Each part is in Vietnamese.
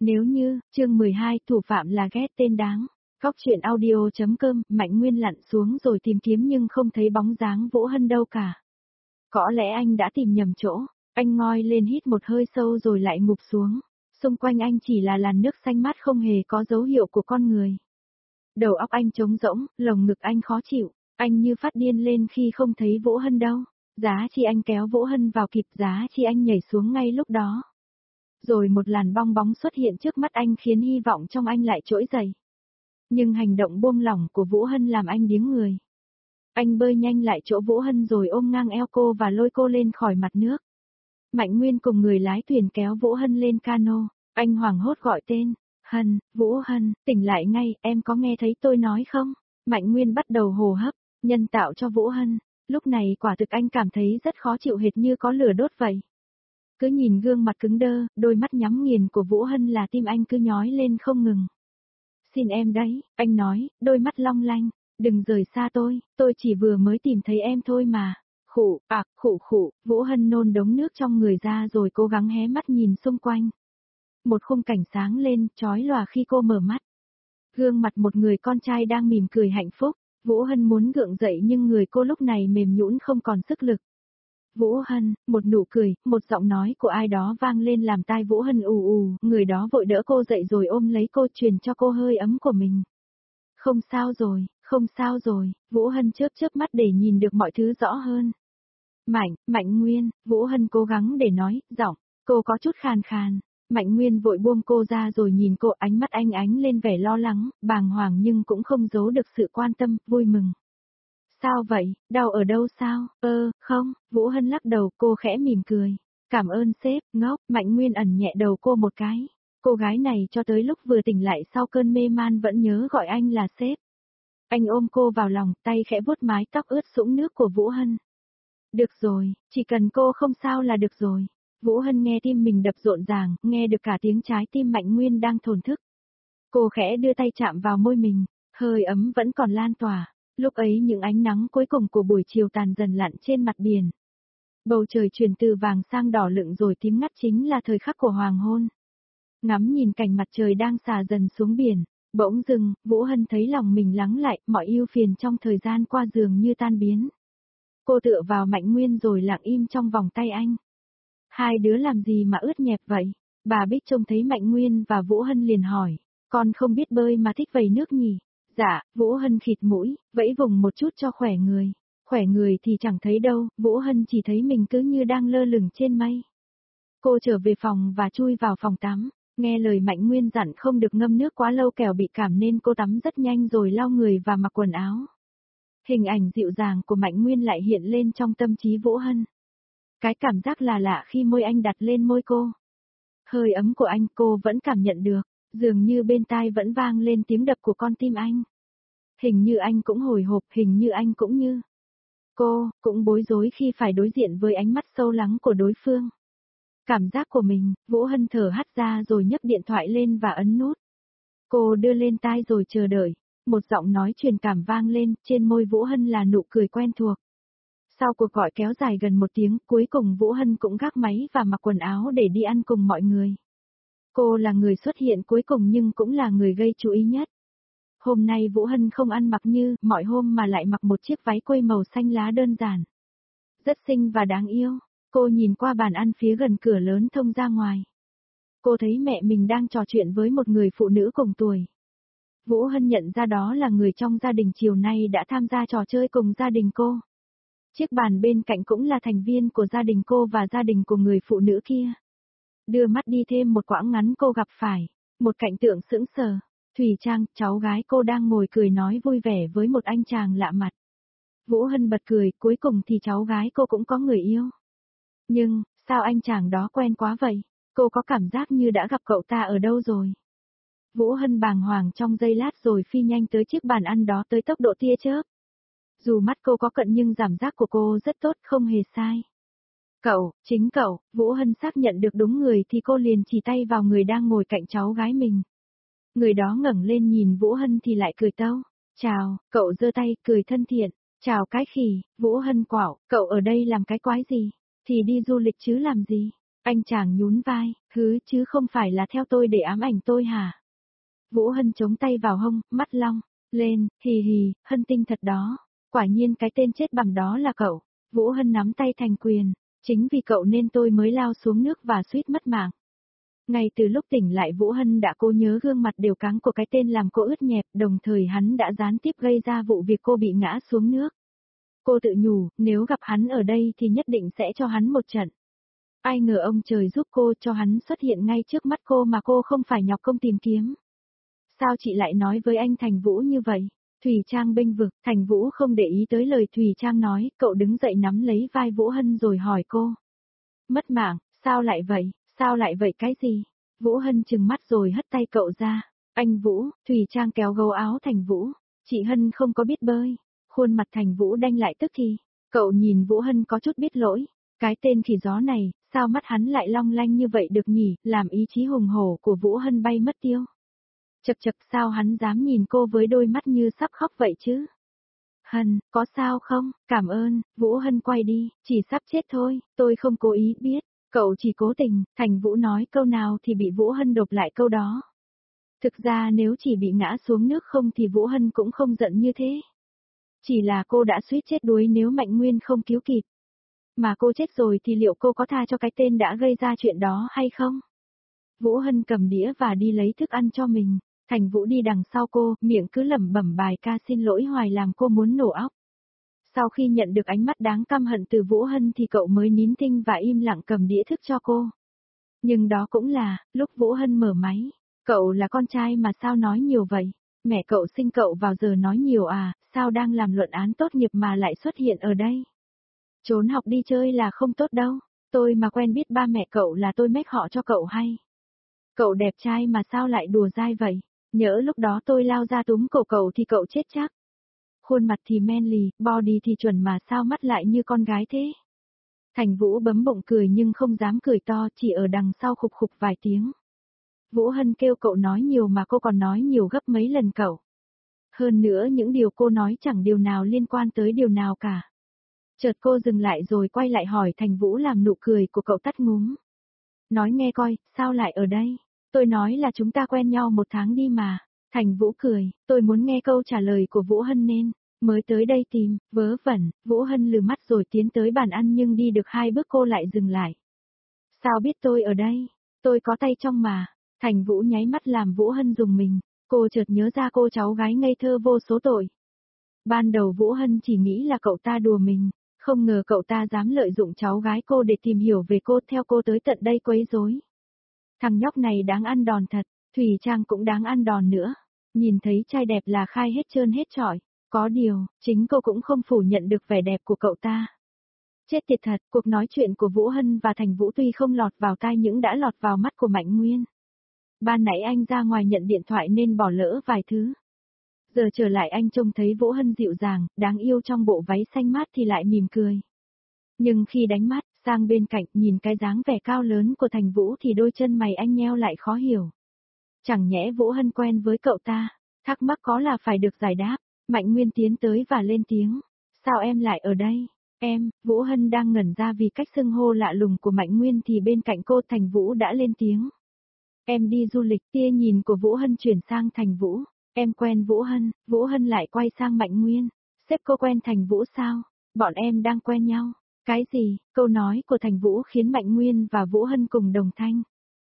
Nếu như, chương 12, thủ phạm là ghét tên đáng. Góc truyện audio.com, Mạnh Nguyên lặn xuống rồi tìm kiếm nhưng không thấy bóng dáng Vũ Hân đâu cả. Có lẽ anh đã tìm nhầm chỗ, anh ngoi lên hít một hơi sâu rồi lại ngụp xuống. Xung quanh anh chỉ là làn nước xanh mát không hề có dấu hiệu của con người. Đầu óc anh trống rỗng, lồng ngực anh khó chịu, anh như phát điên lên khi không thấy Vũ Hân đâu. Giá chi anh kéo Vũ Hân vào kịp, giá chi anh nhảy xuống ngay lúc đó. Rồi một làn bong bóng xuất hiện trước mắt anh khiến hy vọng trong anh lại trỗi dậy. Nhưng hành động buông lỏng của Vũ Hân làm anh điếng người. Anh bơi nhanh lại chỗ Vũ Hân rồi ôm ngang eo cô và lôi cô lên khỏi mặt nước. Mạnh Nguyên cùng người lái thuyền kéo Vũ Hân lên cano, anh hoảng hốt gọi tên, Hân, Vũ Hân, tỉnh lại ngay, em có nghe thấy tôi nói không? Mạnh Nguyên bắt đầu hô hấp, nhân tạo cho Vũ Hân, lúc này quả thực anh cảm thấy rất khó chịu hệt như có lửa đốt vậy. Cứ nhìn gương mặt cứng đơ, đôi mắt nhắm nghiền của Vũ Hân là tim anh cứ nhói lên không ngừng. Xin em đấy, anh nói, đôi mắt long lanh, đừng rời xa tôi chỉ vừa mới tìm thấy em thôi mà. Khụ, Vũ Hân nôn đống nước trong người ra rồi cố gắng hé mắt nhìn xung quanh. Một khung cảnh sáng lên, chói lòa khi cô mở mắt. Gương mặt một người con trai đang mỉm cười hạnh phúc, Vũ Hân muốn gượng dậy nhưng người cô lúc này mềm nhũn không còn sức lực. Vũ Hân, một nụ cười, một giọng nói của ai đó vang lên làm tai Vũ Hân ù, người đó vội đỡ cô dậy rồi ôm lấy cô truyền cho cô hơi ấm của mình. Không sao rồi, Vũ Hân chớp mắt để nhìn được mọi thứ rõ hơn. Mạnh Nguyên, Vũ Hân cố gắng để nói, giọng, cô có chút khàn khàn. Mạnh Nguyên vội buông cô ra rồi nhìn cô, ánh mắt anh ánh lên vẻ lo lắng, bàng hoàng nhưng cũng không giấu được sự quan tâm, vui mừng. Sao vậy, đau ở đâu sao? Không, Vũ Hân lắc đầu, cô khẽ mỉm cười. Cảm ơn sếp, ngốc, Mạnh Nguyên ẩn nhẹ đầu cô một cái. Cô gái này cho tới lúc vừa tỉnh lại sau cơn mê man vẫn nhớ gọi anh là sếp. Anh ôm cô vào lòng, tay khẽ vuốt mái tóc ướt sũng nước của Vũ Hân. Được rồi, chỉ cần cô không sao là được rồi. Vũ Hân nghe tim mình đập rộn ràng, nghe được cả tiếng trái tim Mạnh Nguyên đang thổn thức. Cô khẽ đưa tay chạm vào môi mình, hơi ấm vẫn còn lan tỏa. Lúc ấy những ánh nắng cuối cùng của buổi chiều tàn dần lặn trên mặt biển. Bầu trời chuyển từ vàng sang đỏ lựng rồi tím ngắt chính là thời khắc của hoàng hôn. Ngắm nhìn cảnh mặt trời đang xà dần xuống biển, bỗng dưng, Vũ Hân thấy lòng mình lắng lại, mọi ưu phiền trong thời gian qua dường như tan biến. Cô tựa vào Mạnh Nguyên rồi lặng im trong vòng tay anh. Hai đứa làm gì mà ướt nhẹp vậy? Bà Bích trông thấy Mạnh Nguyên và Vũ Hân liền hỏi, con không biết bơi mà thích vẩy nước nhỉ? Dạ, Vũ Hân khịt mũi, vẫy vùng một chút cho khỏe người. Khỏe người thì chẳng thấy đâu, Vũ Hân chỉ thấy mình cứ như đang lơ lửng trên mây. Cô trở về phòng và chui vào phòng tắm, nghe lời Mạnh Nguyên dặn không được ngâm nước quá lâu kẻo bị cảm nên cô tắm rất nhanh rồi lau người và mặc quần áo. Hình ảnh dịu dàng của Mạnh Nguyên lại hiện lên trong tâm trí Vũ Hân. Cái cảm giác là lạ khi môi anh đặt lên môi cô. Hơi ấm của anh cô vẫn cảm nhận được, dường như bên tai vẫn vang lên tiếng đập của con tim anh. Hình như anh cũng hồi hộp, hình như anh cũng như. Cô, cũng bối rối khi phải đối diện với ánh mắt sâu lắng của đối phương. Cảm giác của mình, Vũ Hân thở hắt ra rồi nhấc điện thoại lên và ấn nút. Cô đưa lên tai rồi chờ đợi, một giọng nói truyền cảm vang lên, trên môi Vũ Hân là nụ cười quen thuộc. Sau cuộc gọi kéo dài gần 1 tiếng, cuối cùng Vũ Hân cũng gác máy và mặc quần áo để đi ăn cùng mọi người. Cô là người xuất hiện cuối cùng nhưng cũng là người gây chú ý nhất. Hôm nay Vũ Hân không ăn mặc như mọi hôm mà lại mặc một chiếc váy quây màu xanh lá đơn giản. Rất xinh và đáng yêu. Cô nhìn qua bàn ăn phía gần cửa lớn thông ra ngoài. Cô thấy mẹ mình đang trò chuyện với một người phụ nữ cùng tuổi. Vũ Hân nhận ra đó là người trong gia đình chiều nay đã tham gia trò chơi cùng gia đình cô. Chiếc bàn bên cạnh cũng là thành viên của gia đình cô và gia đình của người phụ nữ kia. Đưa mắt đi thêm một quãng ngắn cô gặp phải một cảnh tượng sững sờ. Thùy Trang, cháu gái cô đang ngồi cười nói vui vẻ với một anh chàng lạ mặt. Vũ Hân bật cười, cuối cùng thì cháu gái cô cũng có người yêu. Nhưng, sao anh chàng đó quen quá vậy? Cô có cảm giác như đã gặp cậu ta ở đâu rồi? Vũ Hân bàng hoàng trong giây lát rồi phi nhanh tới chiếc bàn ăn đó tới tốc độ tia chớp. Dù mắt cô có cận nhưng cảm giác của cô rất tốt, không hề sai. Cậu, chính cậu, Vũ Hân xác nhận được đúng người thì cô liền chỉ tay vào người đang ngồi cạnh cháu gái mình. Người đó ngẩng lên nhìn Vũ Hân thì lại cười tâu. Chào, cậu giơ tay, cười thân thiện. Chào cái khỉ, Vũ Hân quạo, cậu ở đây làm cái quái gì? Thì đi du lịch chứ làm gì? Anh chàng nhún vai, hứ chứ không phải là theo tôi để ám ảnh tôi hả? Vũ Hân chống tay vào hông, mắt long lên, hì hì, Hân tinh thật đó. Quả nhiên cái tên chết bằm đó là cậu. Vũ Hân nắm tay thành quyền. Chính vì cậu nên tôi mới lao xuống nước và suýt mất mạng. Ngay từ lúc tỉnh lại Vũ Hân đã cố nhớ gương mặt đều cáng của cái tên làm cô ướt nhẹp, đồng thời hắn đã gián tiếp gây ra vụ việc cô bị ngã xuống nước. Cô tự nhủ, nếu gặp hắn ở đây thì nhất định sẽ cho hắn một trận. Ai ngờ ông trời giúp cô cho hắn xuất hiện ngay trước mắt cô mà cô không phải nhọc công tìm kiếm. Sao chị lại nói với anh Thành Vũ như vậy? Thùy Trang bênh vực, Thành Vũ không để ý tới lời Thùy Trang nói, cậu đứng dậy nắm lấy vai Vũ Hân rồi hỏi cô. Mất mạng, sao lại vậy, cái gì? Vũ Hân trừng mắt rồi hất tay cậu ra. Anh Vũ, Thùy Trang kéo gấu áo Thành Vũ. Chị Hân không có biết bơi. Khuôn mặt Thành Vũ đanh lại tức thì. Cậu nhìn Vũ Hân có chút biết lỗi. Cái tên khỉ gió này, sao mắt hắn lại long lanh như vậy được nhỉ, làm ý chí hùng hổ của Vũ Hân bay mất tiêu. Chật chật sao hắn dám nhìn cô với đôi mắt như sắp khóc vậy chứ? Hân, có sao không? Cảm ơn, Vũ Hân quay đi, chỉ sắp chết thôi, tôi không cố ý biết, cậu chỉ cố tình, Thành Vũ nói câu nào thì bị Vũ Hân đột lại câu đó. Thực ra nếu chỉ bị ngã xuống nước không thì Vũ Hân cũng không giận như thế. Chỉ là cô đã suýt chết đuối nếu Mạnh Nguyên không cứu kịp. Mà cô chết rồi thì liệu cô có tha cho cái tên đã gây ra chuyện đó hay không? Vũ Hân cầm đĩa và đi lấy thức ăn cho mình. Thành Vũ đi đằng sau cô, miệng cứ lẩm bẩm bài ca xin lỗi hoài làm cô muốn nổ óc. Sau khi nhận được ánh mắt đáng căm hận từ Vũ Hân thì cậu mới nín thinh và im lặng cầm đĩa thức cho cô. Nhưng đó cũng là, lúc Vũ Hân mở máy. Cậu là con trai mà sao nói nhiều vậy? Mẹ cậu sinh cậu vào giờ nói nhiều à, sao đang làm luận án tốt nghiệp mà lại xuất hiện ở đây? Trốn học đi chơi là không tốt đâu, tôi mà quen biết ba mẹ cậu là tôi mách họ cho cậu hay. Cậu đẹp trai mà sao lại đùa dai vậy? Nhỡ lúc đó tôi lao ra túm cổ cậu thì cậu chết chắc. Khuôn mặt thì manly, body thì chuẩn mà sao mắt lại như con gái thế? Thành Vũ bấm bụng cười nhưng không dám cười to, chỉ ở đằng sau khục khục vài tiếng. Vũ Hân kêu cậu nói nhiều mà cô còn nói nhiều gấp mấy lần cậu. Hơn nữa những điều cô nói chẳng điều nào liên quan tới điều nào cả. Chợt cô dừng lại rồi quay lại hỏi Thành Vũ làm nụ cười của cậu tắt ngúm. Nói nghe coi, sao lại ở đây? Tôi nói là chúng ta quen nhau 1 tháng đi mà. Thành Vũ cười, tôi muốn nghe câu trả lời của Vũ Hân nên, mới tới đây tìm, vớ vẩn, Vũ Hân lừ mắt rồi tiến tới bàn ăn nhưng đi được 2 bước cô lại dừng lại. Sao biết tôi ở đây? Tôi có tay trong mà. Thành Vũ nháy mắt làm Vũ Hân rùng mình, cô chợt nhớ ra cô cháu gái ngây thơ vô số tội. Ban đầu Vũ Hân chỉ nghĩ là cậu ta đùa mình, không ngờ cậu ta dám lợi dụng cháu gái cô để tìm hiểu về cô theo cô tới tận đây quấy rối. Thằng nhóc này đáng ăn đòn thật, Thùy Trang cũng đáng ăn đòn nữa. Nhìn thấy trai đẹp là khai hết trơn hết trọi, có điều, chính cô cũng không phủ nhận được vẻ đẹp của cậu ta. Chết tiệt thật, cuộc nói chuyện của Vũ Hân và Thành Vũ tuy không lọt vào tai nhưng đã lọt vào mắt của Mạnh Nguyên. Ban nãy anh ra ngoài nhận điện thoại nên bỏ lỡ vài thứ. Giờ trở lại anh trông thấy Vũ Hân dịu dàng, đáng yêu trong bộ váy xanh mát thì lại mỉm cười. Nhưng khi đánh mắt sang bên cạnh nhìn cái dáng vẻ cao lớn của Thành Vũ thì đôi chân mày anh nheo lại khó hiểu. Chẳng nhẽ Vũ Hân quen với cậu ta, thắc mắc có là phải được giải đáp. Mạnh Nguyên tiến tới và lên tiếng. Sao em lại ở đây? Em, Vũ Hân đang ngẩn ra vì cách xưng hô lạ lùng của Mạnh Nguyên thì bên cạnh cô Thành Vũ đã lên tiếng. Em đi du lịch, tia nhìn của Vũ Hân chuyển sang Thành Vũ. Em quen Vũ Hân lại quay sang Mạnh Nguyên. Sếp cô quen Thành Vũ sao? Bọn em đang quen nhau. Cái gì? Câu nói của Thành Vũ khiến Mạnh Nguyên và Vũ Hân cùng đồng thanh.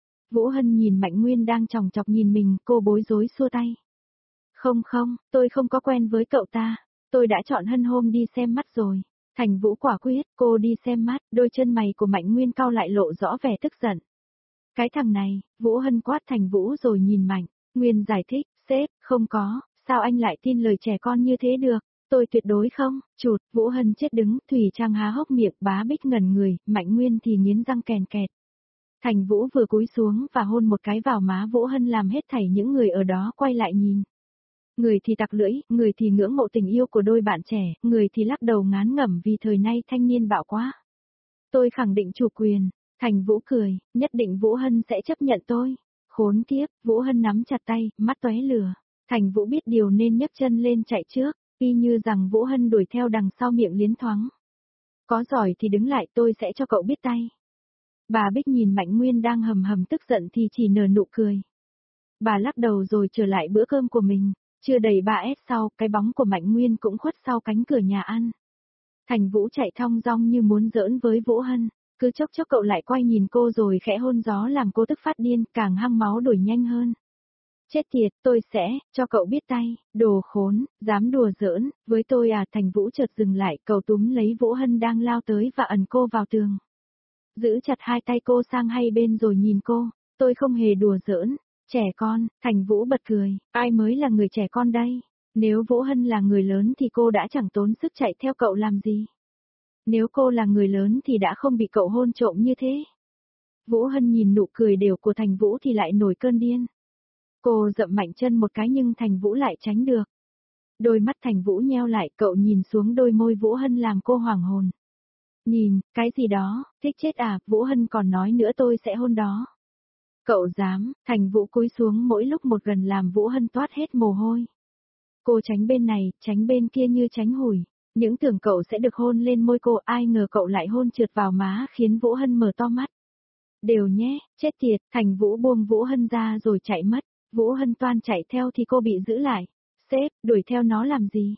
Vũ Hân nhìn Mạnh Nguyên đang chòng chọc nhìn mình, cô bối rối xua tay. Không, tôi không có quen với cậu ta. Tôi đã chọn Hân hôm đi xem mắt rồi. Thành Vũ quả quyết, cô đi xem mắt, đôi chân mày của Mạnh Nguyên cau lại lộ rõ vẻ tức giận. Cái thằng này, Vũ Hân quát Thành Vũ rồi nhìn Mạnh Nguyên giải thích, sếp, không có, sao anh lại tin lời trẻ con như thế được, tôi tuyệt đối không, chụt, Vũ Hân chết đứng, Thùy Trang há hốc miệng, Bá Bích ngẩn người, Mạnh Nguyên thì nghiến răng kèn kẹt. Thành Vũ vừa cúi xuống và hôn một cái vào má Vũ Hân làm hết thảy những người ở đó quay lại nhìn. Người thì tặc lưỡi, người thì ngưỡng mộ tình yêu của đôi bạn trẻ, người thì lắc đầu ngán ngẩm vì thời nay thanh niên bạo quá. Tôi khẳng định chủ quyền. Thành Vũ cười, nhất định Vũ Hân sẽ chấp nhận tôi. Khốn kiếp, Vũ Hân nắm chặt tay, mắt tóe lửa. Thành Vũ biết điều nên nhấc chân lên chạy trước, y như rằng Vũ Hân đuổi theo đằng sau miệng liến thoáng. Có giỏi thì đứng lại tôi sẽ cho cậu biết tay. Bà Bích nhìn Mạnh Nguyên đang hầm hầm tức giận thì chỉ nở nụ cười. Bà lắc đầu rồi trở lại bữa cơm của mình, chưa đầy 3S sau, cái bóng của Mạnh Nguyên cũng khuất sau cánh cửa nhà ăn. Thành Vũ chạy thong dong như muốn giỡn với Vũ Hân, cứ chốc chốc cậu lại quay nhìn cô rồi khẽ hôn gió làm cô tức phát điên, càng hăng máu đuổi nhanh hơn. Chết tiệt, tôi sẽ, cho cậu biết tay, đồ khốn, dám đùa giỡn, với tôi à. Thành Vũ chợt dừng lại, cậu túm lấy Vũ Hân đang lao tới và ẩn cô vào tường. Giữ chặt hai tay cô sang hai bên rồi nhìn cô, tôi không hề đùa giỡn, trẻ con. Thành Vũ bật cười, ai mới là người trẻ con đây? Nếu Vũ Hân là người lớn thì cô đã chẳng tốn sức chạy theo cậu làm gì. Nếu cô là người lớn thì đã không bị cậu hôn trộm như thế. Vũ Hân nhìn nụ cười đều của Thành Vũ thì lại nổi cơn điên. Cô dậm mạnh chân một cái nhưng Thành Vũ lại tránh được. Đôi mắt Thành Vũ nheo lại, cậu nhìn xuống đôi môi Vũ Hân làm cô hoảng hồn. Nhìn, cái gì đó, thích chết à, Vũ Hân còn nói nữa tôi sẽ hôn đó. Cậu dám. Thành Vũ cúi xuống mỗi lúc một gần làm Vũ Hân toát hết mồ hôi. Cô tránh bên này, tránh bên kia như tránh hủi. Những tưởng cậu sẽ được hôn lên môi cô, ai ngờ cậu lại hôn trượt vào má khiến Vũ Hân mở to mắt. Đều nhé, chết tiệt. Thành Vũ buông Vũ Hân ra rồi chạy mất. Vũ Hân toan chạy theo thì cô bị giữ lại. Sếp, đuổi theo nó làm gì?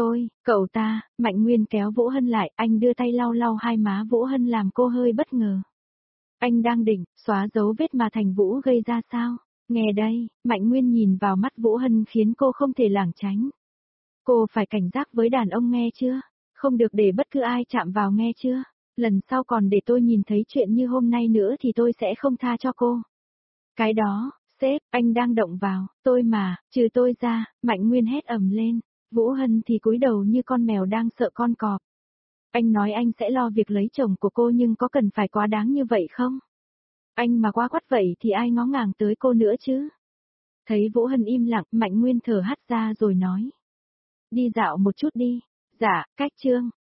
Cậu ta. Mạnh Nguyên kéo Vũ Hân lại, anh đưa tay lau lau hai má Vũ Hân làm cô hơi bất ngờ. Anh đang định xóa dấu vết mà Thành Vũ gây ra sao? Nghe đây, Mạnh Nguyên nhìn vào mắt Vũ Hân khiến cô không thể lảng tránh. Cô phải cảnh giác với đàn ông nghe chưa? Không được để bất cứ ai chạm vào nghe chưa? Lần sau còn để tôi nhìn thấy chuyện như hôm nay nữa thì tôi sẽ không tha cho cô. Cái đó, sếp, anh đang động vào, tôi mà, trừ tôi ra. Mạnh Nguyên hét ầm lên. Vũ Hân thì cúi đầu như con mèo đang sợ con cọp. Anh nói anh sẽ lo việc lấy chồng của cô nhưng có cần phải quá đáng như vậy không? Anh mà quá quắt vậy thì ai ngó ngàng tới cô nữa chứ? Thấy Vũ Hân im lặng, Mạnh Nguyên thở hắt ra rồi nói. Đi dạo một chút đi. Dạ, cách Trương.